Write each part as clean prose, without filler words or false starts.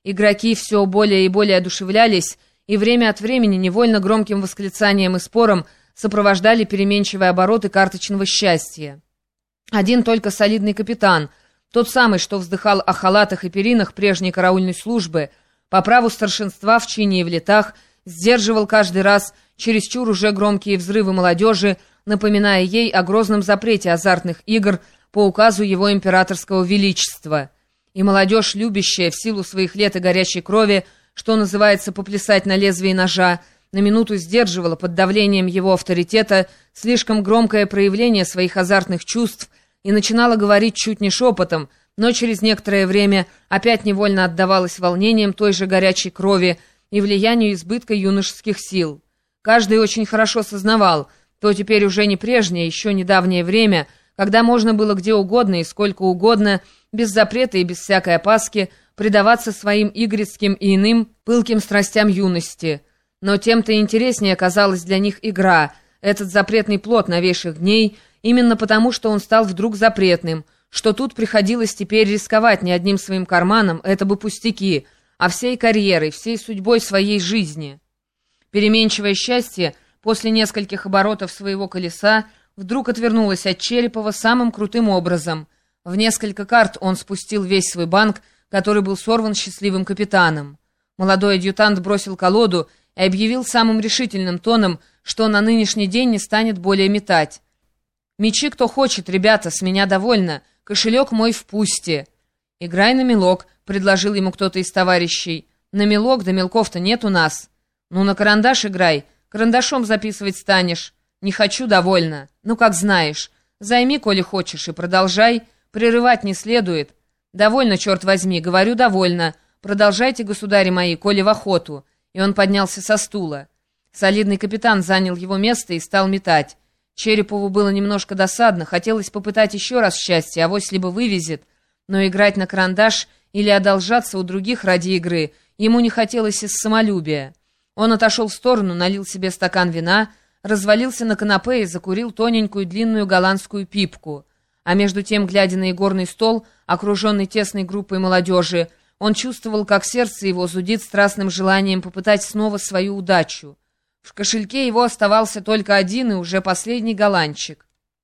Игроки все более и более одушевлялись, и время от времени невольно громким восклицанием и спором сопровождали переменчивые обороты карточного счастья. Один только солидный капитан, тот самый, что вздыхал о халатах и перинах прежней караульной службы, по праву старшинства в чине и в летах, сдерживал каждый раз чересчур уже громкие взрывы молодежи, напоминая ей о грозном запрете азартных игр по указу его императорского величества. И молодежь, любящая в силу своих лет и горячей крови, что называется поплясать на лезвии ножа, на минуту сдерживала под давлением его авторитета слишком громкое проявление своих азартных чувств и начинала говорить чуть не шепотом, но через некоторое время опять невольно отдавалась волнением той же горячей крови и влиянию избытка юношеских сил. Каждый очень хорошо сознавал, то теперь уже не прежнее, еще недавнее время, когда можно было где угодно и сколько угодно, без запрета и без всякой опаски, предаваться своим игрецким и иным пылким страстям юности. Но тем-то интереснее оказалась для них игра, этот запретный плод новейших дней, именно потому, что он стал вдруг запретным, что тут приходилось теперь рисковать не одним своим карманом, это бы пустяки, а всей карьерой, всей судьбой своей жизни. Переменчивое счастье после нескольких оборотов своего колеса вдруг отвернулось от Черепова самым крутым образом. В несколько карт он спустил весь свой банк, который был сорван счастливым капитаном. Молодой адъютант бросил колоду и объявил самым решительным тоном, что на нынешний день не станет более метать. «Мечи кто хочет, ребята, с меня довольно. Кошелек мой в пусте». «Играй на мелок», — предложил ему кто-то из товарищей. «На мелок, да мелков-то нет у нас». «Ну, на карандаш играй. Карандашом записывать станешь». «Не хочу, довольно». «Ну, как знаешь. Займи, коли хочешь, и продолжай. Прерывать не следует». «Довольно, черт возьми, говорю, довольно. Продолжайте, государи мои, коли в охоту». И он поднялся со стула. Солидный капитан занял его место и стал метать. Черепову было немножко досадно, хотелось попытать еще раз счастье, авось либо вывезет, но играть на карандаш или одолжаться у других ради игры ему не хотелось из самолюбия. Он отошел в сторону, налил себе стакан вина, развалился на канапе и закурил тоненькую длинную голландскую пипку. А между тем, глядя на игорный стол, окруженный тесной группой молодежи, он чувствовал, как сердце его зудит страстным желанием попытать снова свою удачу. В кошельке его оставался только один и уже последний голландчик.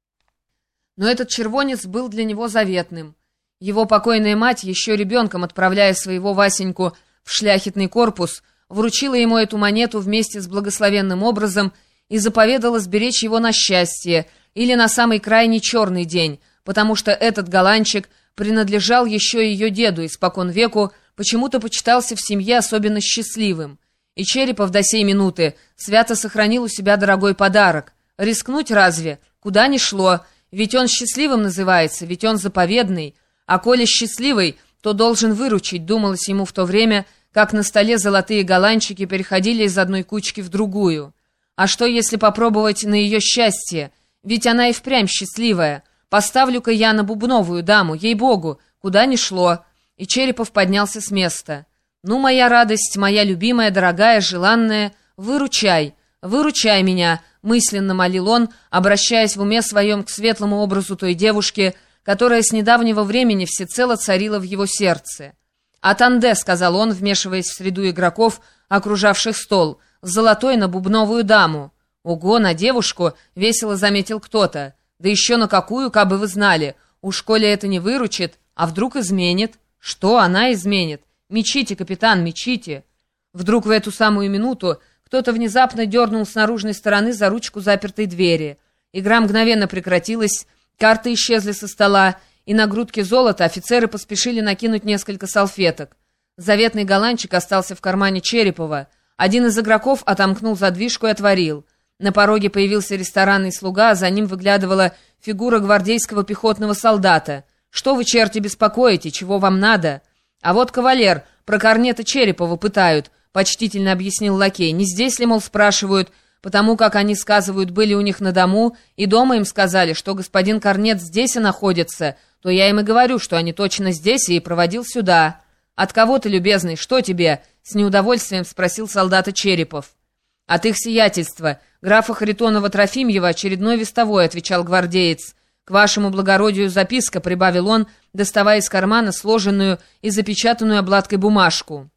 Но этот червонец был для него заветным. Его покойная мать, еще ребенком отправляя своего Васеньку в шляхетный корпус, вручила ему эту монету вместе с благословенным образом и заповедала сберечь его на счастье или на самый крайний черный день, потому что этот голландчик принадлежал еще ее деду, испокон веку почему-то почитался в семье особенно счастливым. И Черепов до сей минуты свято сохранил у себя дорогой подарок. Рискнуть разве? Куда ни шло. Ведь он счастливым называется, ведь он заповедный. А коли счастливый, то должен выручить, думалось ему в то время, как на столе золотые голландчики переходили из одной кучки в другую. А что, если попробовать на ее счастье? Ведь она и впрямь счастливая. Поставлю-ка я на бубновую даму, ей-богу, куда ни шло. И Черепов поднялся с места. «Ну, моя радость, моя любимая, дорогая, желанная, выручай, выручай меня», мысленно молил он, обращаясь в уме своем к светлому образу той девушки, которая с недавнего времени всецело царила в его сердце. «Атанде», — сказал он, вмешиваясь в среду игроков, окружавших стол, — «золотой на бубновую даму». «Ого, на девушку», — весело заметил кто-то. «Да еще на какую, кабы вы знали. Уж коли это не выручит, а вдруг изменит?» «Что она изменит? Мечите, капитан, мечите!» Вдруг в эту самую минуту кто-то внезапно дернул с наружной стороны за ручку запертой двери. Игра мгновенно прекратилась, карты исчезли со стола, и на грудке золота офицеры поспешили накинуть несколько салфеток. Заветный голландчик остался в кармане Черепова. Один из игроков отомкнул задвижку и отворил. На пороге появился ресторанный слуга, а за ним выглядывала фигура гвардейского пехотного солдата. «Что вы, черти, беспокоите? Чего вам надо?» «А вот кавалер, про корнета Черепова пытают», — почтительно объяснил лакей. «Не здесь ли, мол, спрашивают, потому как они, сказывают, были у них на дому, и дома им сказали, что господин корнет здесь и находится, то я им и говорю, что они точно здесь, и проводил сюда». «От кого ты, любезный, что тебе?» — с неудовольствием спросил солдата Черепов. «От их сиятельства, графа Харитонова-Трофимьева, очередной вестовой», — отвечал гвардеец. «К вашему благородию записка», — прибавил он, доставая из кармана сложенную и запечатанную обладкой бумажку.